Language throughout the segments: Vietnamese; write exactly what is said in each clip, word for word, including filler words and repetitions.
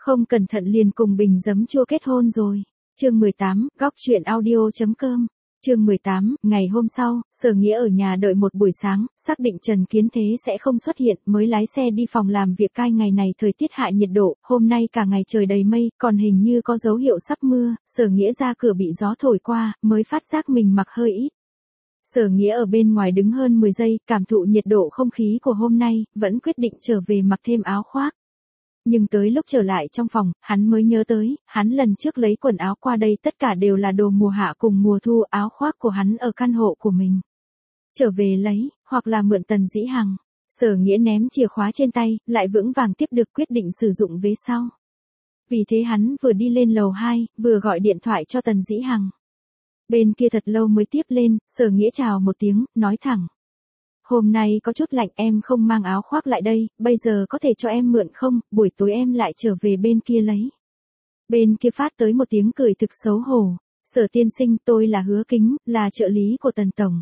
Không cẩn thận liền cùng bình giấm chua kết hôn rồi. Chương mười tám, góc chuyện audio.com. Chương mười tám, ngày hôm sau, Sở Nghĩa ở nhà đợi một buổi sáng, xác định Trần Kiến Thế sẽ không xuất hiện, mới lái xe đi phòng làm việc. Cai ngày này thời tiết hạ nhiệt độ, hôm nay cả ngày trời đầy mây, còn hình như có dấu hiệu sắp mưa. Sở Nghĩa ra cửa bị gió thổi qua, mới phát giác mình mặc hơi ít. Sở Nghĩa ở bên ngoài đứng hơn mười giây, cảm thụ nhiệt độ không khí của hôm nay, vẫn quyết định trở về mặc thêm áo khoác. Nhưng tới lúc trở lại trong phòng, hắn mới nhớ tới, hắn lần trước lấy quần áo qua đây tất cả đều là đồ mùa hạ cùng mùa thu, áo khoác của hắn ở căn hộ của mình. Trở về lấy, hoặc là mượn Tần Dĩ Hằng. Sở Nghĩa ném chìa khóa trên tay, lại vững vàng tiếp được quyết định sử dụng vế sau. Vì thế hắn vừa đi lên lầu hai, vừa gọi điện thoại cho Tần Dĩ Hằng. Bên kia thật lâu mới tiếp lên, Sở Nghĩa chào một tiếng, nói thẳng. Hôm nay có chút lạnh, em không mang áo khoác lại đây, bây giờ có thể cho em mượn không, buổi tối em lại trở về bên kia lấy. Bên kia phát tới một tiếng cười thực xấu hổ. Sở tiên sinh, tôi là Hứa Kính, là trợ lý của Tần Tổng.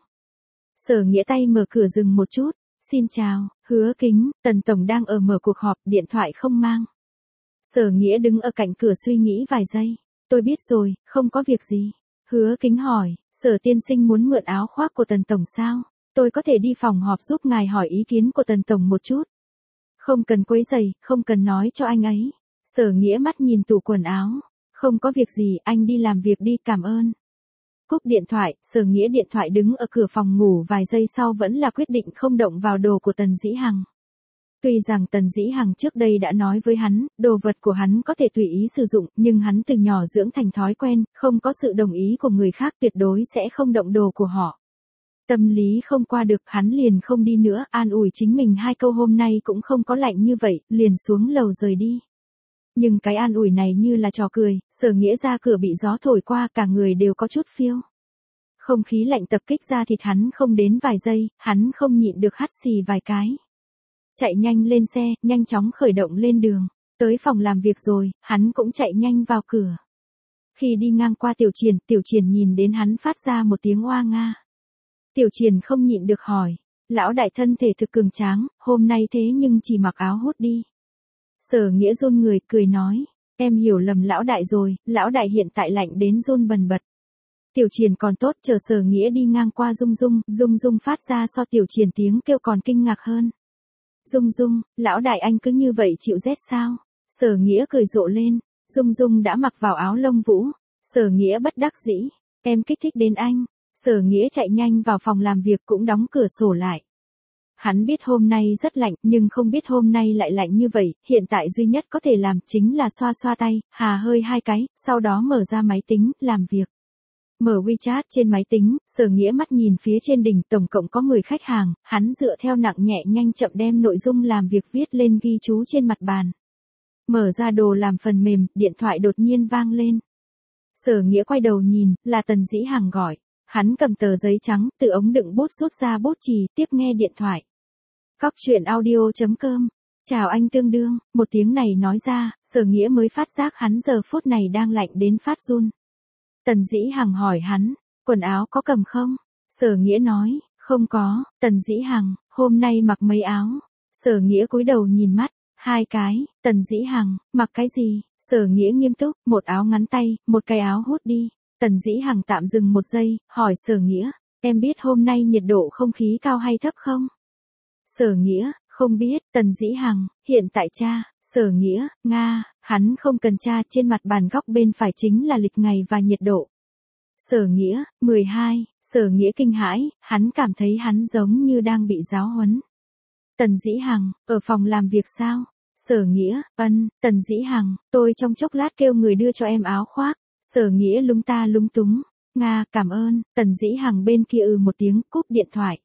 Sở Nghĩa tay mở cửa dừng một chút. Xin chào, Hứa Kính, Tần Tổng đang ở mở cuộc họp, điện thoại không mang. Sở Nghĩa đứng ở cạnh cửa suy nghĩ vài giây. Tôi biết rồi, không có việc gì. Hứa Kính hỏi, Sở tiên sinh muốn mượn áo khoác của Tần Tổng sao? Tôi có thể đi phòng họp giúp ngài hỏi ý kiến của Tần Tổng một chút. Không cần quấy rầy, không cần nói cho anh ấy. Sở Nghĩa mắt nhìn tủ quần áo. Không có việc gì, anh đi làm việc đi, cảm ơn. Cúp điện thoại, Sở Nghĩa điện thoại đứng ở cửa phòng ngủ vài giây sau vẫn là quyết định không động vào đồ của Tần Dĩ Hằng. Tuy rằng Tần Dĩ Hằng trước đây đã nói với hắn, đồ vật của hắn có thể tùy ý sử dụng, nhưng hắn từ nhỏ dưỡng thành thói quen, không có sự đồng ý của người khác tuyệt đối sẽ không động đồ của họ. Tâm lý không qua được, hắn liền không đi nữa, an ủi chính mình hai câu hôm nay cũng không có lạnh như vậy, liền xuống lầu rời đi. Nhưng cái an ủi này như là trò cười, Sở Nghĩa ra cửa bị gió thổi qua, cả người đều có chút phiêu. Không khí lạnh tập kích ra thịt hắn, không đến vài giây, hắn không nhịn được hắt xì vài cái. Chạy nhanh lên xe, nhanh chóng khởi động lên đường. Tới phòng làm việc rồi, hắn cũng chạy nhanh vào cửa. Khi đi ngang qua Tiểu Triển, Tiểu Triển nhìn đến hắn phát ra một tiếng oa nga. Tiểu Triển không nhịn được hỏi, lão đại thân thể thực cường tráng, hôm nay thế nhưng chỉ mặc áo hốt đi. Sở Nghĩa run người, cười nói, em hiểu lầm lão đại rồi, lão đại hiện tại lạnh đến run bần bật. Tiểu Triển còn tốt, chờ Sở Nghĩa đi ngang qua Dung Dung, Dung Dung phát ra so Tiểu Triển tiếng kêu còn kinh ngạc hơn. Dung Dung, lão đại anh cứ như vậy chịu rét sao? Sở Nghĩa cười rộ lên, Dung Dung đã mặc vào áo lông vũ. Sở Nghĩa bất đắc dĩ, em kích thích đến anh. Sở Nghĩa chạy nhanh vào phòng làm việc cũng đóng cửa sổ lại. Hắn biết hôm nay rất lạnh, nhưng không biết hôm nay lại lạnh như vậy, hiện tại duy nhất có thể làm chính là xoa xoa tay, hà hơi hai cái, sau đó mở ra máy tính, làm việc. Mở WeChat trên máy tính, Sở Nghĩa mắt nhìn phía trên đỉnh, tổng cộng có mười khách hàng, hắn dựa theo nặng nhẹ nhanh chậm đem nội dung làm việc viết lên ghi chú trên mặt bàn. Mở ra đồ làm phần mềm, điện thoại đột nhiên vang lên. Sở Nghĩa quay đầu nhìn, là Tần Dĩ Hằng gọi. Hắn cầm tờ giấy trắng, từ ống đựng bút rút ra bút chì, tiếp nghe điện thoại. Góc chuyện audio.com. Chào anh Tương Đương, một tiếng này nói ra, Sở Nghĩa mới phát giác hắn giờ phút này đang lạnh đến phát run. Tần Dĩ Hằng hỏi hắn, quần áo có cầm không? Sở Nghĩa nói, không có. Tần Dĩ Hằng, hôm nay mặc mấy áo? Sở Nghĩa cúi đầu nhìn mắt, hai cái. Tần Dĩ Hằng, mặc cái gì? Sở Nghĩa nghiêm túc, một áo ngắn tay, một cái áo hút đi. Tần Dĩ Hằng tạm dừng một giây, hỏi Sở Nghĩa, em biết hôm nay nhiệt độ không khí cao hay thấp không? Sở Nghĩa, không biết. Tần Dĩ Hằng, hiện tại tra. Sở Nghĩa, Nga, hắn không cần tra, trên mặt bàn góc bên phải chính là lịch ngày và nhiệt độ. Sở Nghĩa, mười hai. Sở Nghĩa kinh hãi, hắn cảm thấy hắn giống như đang bị giáo huấn. Tần Dĩ Hằng, ở phòng làm việc sao? Sở Nghĩa, ân. Tần Dĩ Hằng, tôi trong chốc lát kêu người đưa cho em áo khoác. Sở Nghĩa lúng ta lúng túng. Nga, cảm ơn. Tần Dĩ Hằng bên kia ừ một tiếng, cúp điện thoại.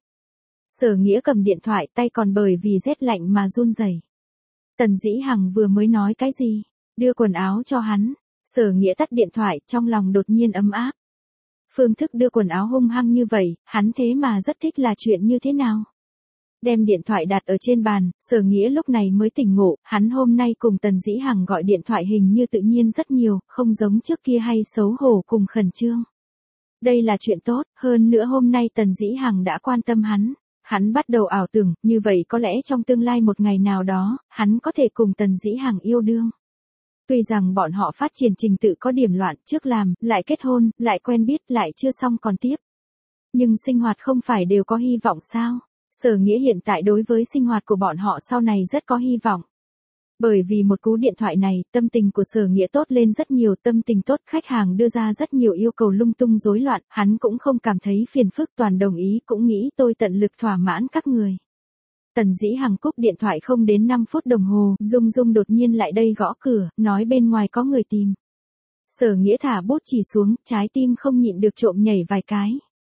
Sở Nghĩa cầm điện thoại, tay còn bởi vì rét lạnh mà run rẩy. Tần Dĩ Hằng vừa mới nói cái gì? Đưa quần áo cho hắn. Sở Nghĩa tắt điện thoại, trong lòng đột nhiên ấm áp. Phương thức đưa quần áo hung hăng như vậy, hắn thế mà rất thích là chuyện như thế nào? Đem điện thoại đặt ở trên bàn, Sở Nghĩa lúc này mới tỉnh ngộ, hắn hôm nay cùng Tần Dĩ Hằng gọi điện thoại hình như tự nhiên rất nhiều, không giống trước kia hay xấu hổ cùng khẩn trương. Đây là chuyện tốt, hơn nữa hôm nay Tần Dĩ Hằng đã quan tâm hắn. Hắn bắt đầu ảo tưởng, như vậy có lẽ trong tương lai một ngày nào đó, hắn có thể cùng Tần Dĩ Hằng yêu đương. Tuy rằng bọn họ phát triển trình tự có điểm loạn, trước làm, lại kết hôn, lại quen biết, lại chưa xong còn tiếp. Nhưng sinh hoạt không phải đều có hy vọng sao? Sở Nghĩa hiện tại đối với sinh hoạt của bọn họ sau này rất có hy vọng. Bởi vì một cú điện thoại này, tâm tình của Sở Nghĩa tốt lên rất nhiều, tâm tình tốt, khách hàng đưa ra rất nhiều yêu cầu lung tung rối loạn, hắn cũng không cảm thấy phiền phức, toàn đồng ý, cũng nghĩ tôi tận lực thỏa mãn các người. Tần Dĩ Hằng cúp điện thoại không đến năm phút đồng hồ, Dung Dung đột nhiên lại đây gõ cửa, nói bên ngoài có người tìm. Sở Nghĩa thả bút chỉ xuống, trái tim không nhịn được trộm nhảy vài cái.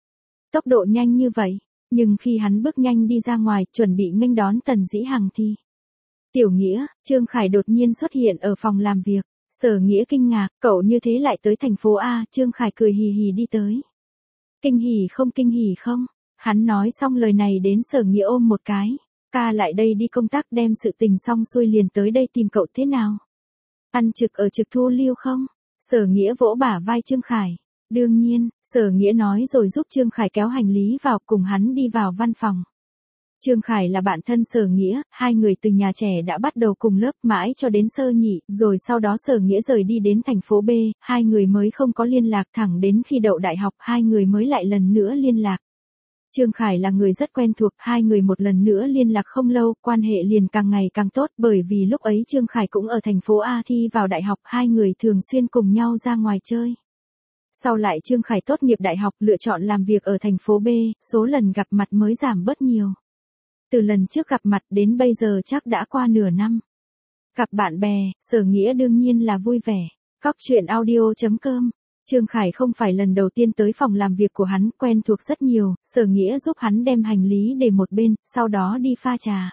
Tốc độ nhanh như vậy, nhưng khi hắn bước nhanh đi ra ngoài, chuẩn bị nghênh đón Tần Dĩ Hằng thì... Tiểu Nghĩa, Trương Khải đột nhiên xuất hiện ở phòng làm việc. Sở Nghĩa kinh ngạc, cậu như thế lại tới thành phố A, Trương Khải cười hì hì đi tới. Kinh hỉ không kinh hỉ không? Hắn nói xong lời này đến Sở Nghĩa ôm một cái. Ca lại đây đi công tác đem sự tình xong xuôi liền tới đây tìm cậu thế nào? Ăn trực ở trực thu lưu không? Sở Nghĩa vỗ bả vai Trương Khải. Đương nhiên, Sở Nghĩa nói rồi giúp Trương Khải kéo hành lý vào cùng hắn đi vào văn phòng. Trương Khải là bạn thân Sở Nghĩa, hai người từ nhà trẻ đã bắt đầu cùng lớp mãi cho đến sơ nhị, rồi sau đó Sở Nghĩa rời đi đến thành phố B, hai người mới không có liên lạc thẳng đến khi đậu đại học hai người mới lại lần nữa liên lạc. Trương Khải là người rất quen thuộc, hai người một lần nữa liên lạc không lâu, quan hệ liền càng ngày càng tốt bởi vì lúc ấy Trương Khải cũng ở thành phố A thi vào đại học, hai người thường xuyên cùng nhau ra ngoài chơi. Sau lại Trương Khải tốt nghiệp đại học lựa chọn làm việc ở thành phố B, số lần gặp mặt mới giảm bớt nhiều. Từ lần trước gặp mặt đến bây giờ chắc đã qua nửa năm. Gặp bạn bè, Sở Nghĩa đương nhiên là vui vẻ. Góc chuyện audio chấm com. Trương Khải không phải lần đầu tiên tới phòng làm việc của hắn, quen thuộc rất nhiều, Sở Nghĩa giúp hắn đem hành lý để một bên, sau đó đi pha trà.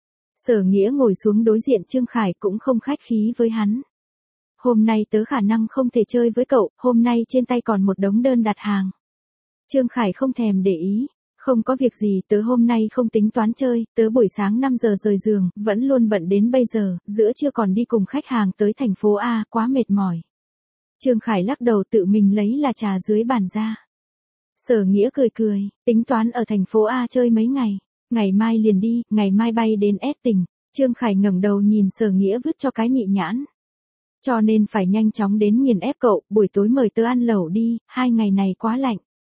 Sở Nghĩa ngồi xuống đối diện Trương Khải cũng không khách khí với hắn. Hôm nay tớ khả năng không thể chơi với cậu, hôm nay trên tay còn một đống đơn đặt hàng. Trương Khải không thèm để ý. Không có việc gì, tớ hôm nay không tính toán chơi, tớ buổi sáng năm giờ rời giường, vẫn luôn bận đến bây giờ, giữa trưa còn đi cùng khách hàng tới thành phố A, quá mệt mỏi. Trương Khải lắc đầu tự mình lấy là trà dưới bàn ra. Sở Nghĩa cười cười, tính toán ở thành phố A chơi mấy ngày, ngày mai liền đi, ngày mai bay đến S tỉnh. Trương Khải ngẩng đầu nhìn Sở Nghĩa vứt cho cái mị nhãn. Cho nên phải nhanh chóng đến nghiền ép cậu, buổi tối mời tớ ăn lẩu đi, hai ngày này quá lạnh.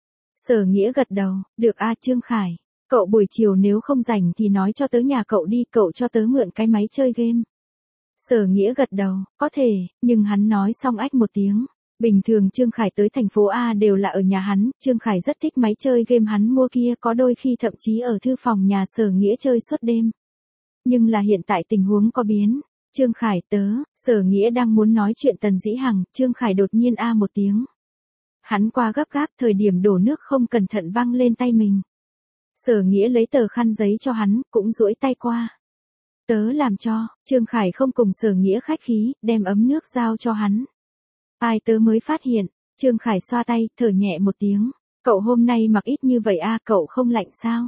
Sở Nghĩa gật đầu, được a Trương Khải, cậu buổi chiều nếu không rảnh thì nói cho tớ nhà cậu đi, cậu cho tớ mượn cái máy chơi game. Sở Nghĩa gật đầu, có thể, nhưng hắn nói xong ách một tiếng. Bình thường Trương Khải tới thành phố A đều là ở nhà hắn, Trương Khải rất thích máy chơi game hắn mua kia, có đôi khi thậm chí ở thư phòng nhà Sở Nghĩa chơi suốt đêm. Nhưng là hiện tại tình huống có biến. Trương Khải tớ, Sở Nghĩa đang muốn nói chuyện Tần Dĩ Hằng, Trương Khải đột nhiên a một tiếng. Hắn qua gấp gáp, thời điểm đổ nước không cẩn thận văng lên tay mình. Sở Nghĩa lấy tờ khăn giấy cho hắn, cũng duỗi tay qua. Tớ làm cho, Trương Khải không cùng Sở Nghĩa khách khí, đem ấm nước giao cho hắn. Ai tớ mới phát hiện, Trương Khải xoa tay, thở nhẹ một tiếng. Cậu hôm nay mặc ít như vậy a, cậu không lạnh sao?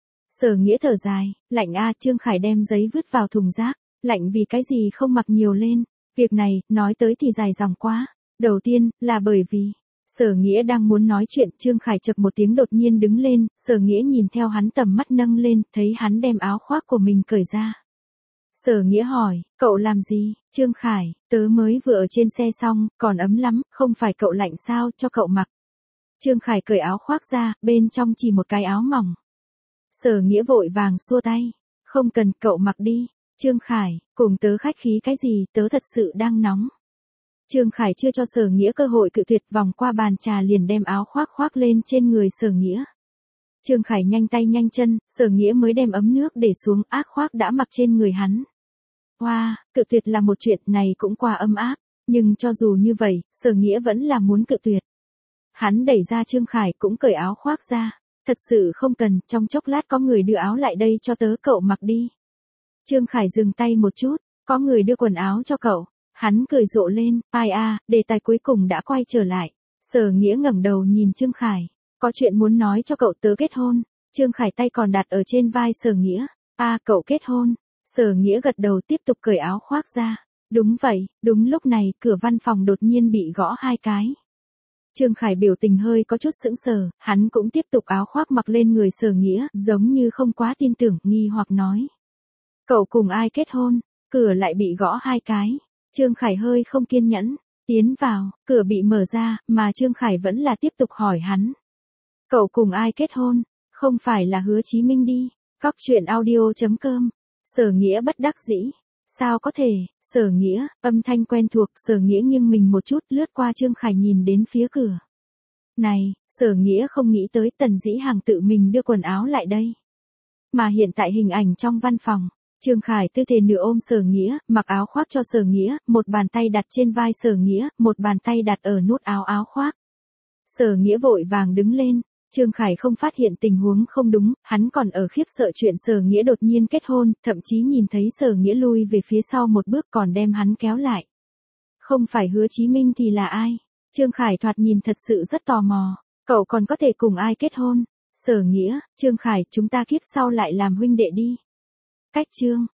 Sở Nghĩa thở dài, lạnh a, Trương Khải đem giấy vứt vào thùng rác. Lạnh vì cái gì không mặc nhiều lên, việc này, nói tới thì dài dòng quá. Đầu tiên, là bởi vì, Sở Nghĩa đang muốn nói chuyện, Trương Khải chậc một tiếng đột nhiên đứng lên, Sở Nghĩa nhìn theo hắn tầm mắt nâng lên, thấy hắn đem áo khoác của mình cởi ra. Sở Nghĩa hỏi, cậu làm gì? Trương Khải, tớ mới vừa ở trên xe xong, còn ấm lắm, không phải cậu lạnh sao, cho cậu mặc. Trương Khải cởi áo khoác ra, bên trong chỉ một cái áo mỏng. Sở Nghĩa vội vàng xua tay, không cần, cậu mặc đi. Trương Khải, cùng tớ khách khí cái gì, tớ thật sự đang nóng. Trương Khải chưa cho Sở Nghĩa cơ hội cự tuyệt, vòng qua bàn trà liền đem áo khoác khoác lên trên người Sở Nghĩa. Trương Khải nhanh tay nhanh chân, Sở Nghĩa mới đem ấm nước để xuống, ác khoác đã mặc trên người hắn. Hoa, wow, cự tuyệt là một chuyện này cũng quá âm áp, nhưng cho dù như vậy, Sở Nghĩa vẫn là muốn cự tuyệt. Hắn đẩy ra Trương Khải cũng cởi áo khoác ra, thật sự không cần, trong chốc lát có người đưa áo lại đây cho tớ, cậu mặc đi. Trương Khải dừng tay một chút, có người đưa quần áo cho cậu, hắn cười rộ lên, ai a, đề tài cuối cùng đã quay trở lại. Sở Nghĩa ngẩng đầu nhìn Trương Khải, có chuyện muốn nói cho cậu, tớ kết hôn. Trương Khải tay còn đặt ở trên vai Sở Nghĩa, a à, cậu kết hôn. Sở Nghĩa gật đầu tiếp tục cởi áo khoác ra, đúng vậy, đúng lúc này cửa văn phòng đột nhiên bị gõ hai cái. Trương Khải biểu tình hơi có chút sững sờ, hắn cũng tiếp tục áo khoác mặc lên người Sở Nghĩa, giống như không quá tin tưởng, nghi hoặc nói. Cậu cùng ai kết hôn? Cửa lại bị gõ hai cái. Trương Khải hơi không kiên nhẫn, tiến vào, cửa bị mở ra, mà Trương Khải vẫn là tiếp tục hỏi hắn. Cậu cùng ai kết hôn? Không phải là Hứa Chí Minh đi. Góc chuyện audio chấm com. Sở Nghĩa bất đắc dĩ. Sao có thể, Sở Nghĩa, âm thanh quen thuộc, Sở Nghĩa nghiêng mình một chút lướt qua Trương Khải nhìn đến phía cửa. Này, Sở Nghĩa không nghĩ tới Tần Dĩ Hàng tự mình đưa quần áo lại đây. Mà hiện tại hình ảnh trong văn phòng, Trương Khải tư thế nửa ôm Sở Nghĩa, mặc áo khoác cho Sở Nghĩa, một bàn tay đặt trên vai Sở Nghĩa, một bàn tay đặt ở nút áo áo khoác. Sở Nghĩa vội vàng đứng lên, Trương Khải không phát hiện tình huống không đúng, hắn còn ở khiếp sợ chuyện Sở Nghĩa đột nhiên kết hôn, thậm chí nhìn thấy Sở Nghĩa lui về phía sau một bước còn đem hắn kéo lại. Không phải Hứa Chí Minh thì là ai? Trương Khải thoạt nhìn thật sự rất tò mò, cậu còn có thể cùng ai kết hôn? Sở Nghĩa, Trương Khải, chúng ta kiếp sau lại làm huynh đệ đi. Cách Trương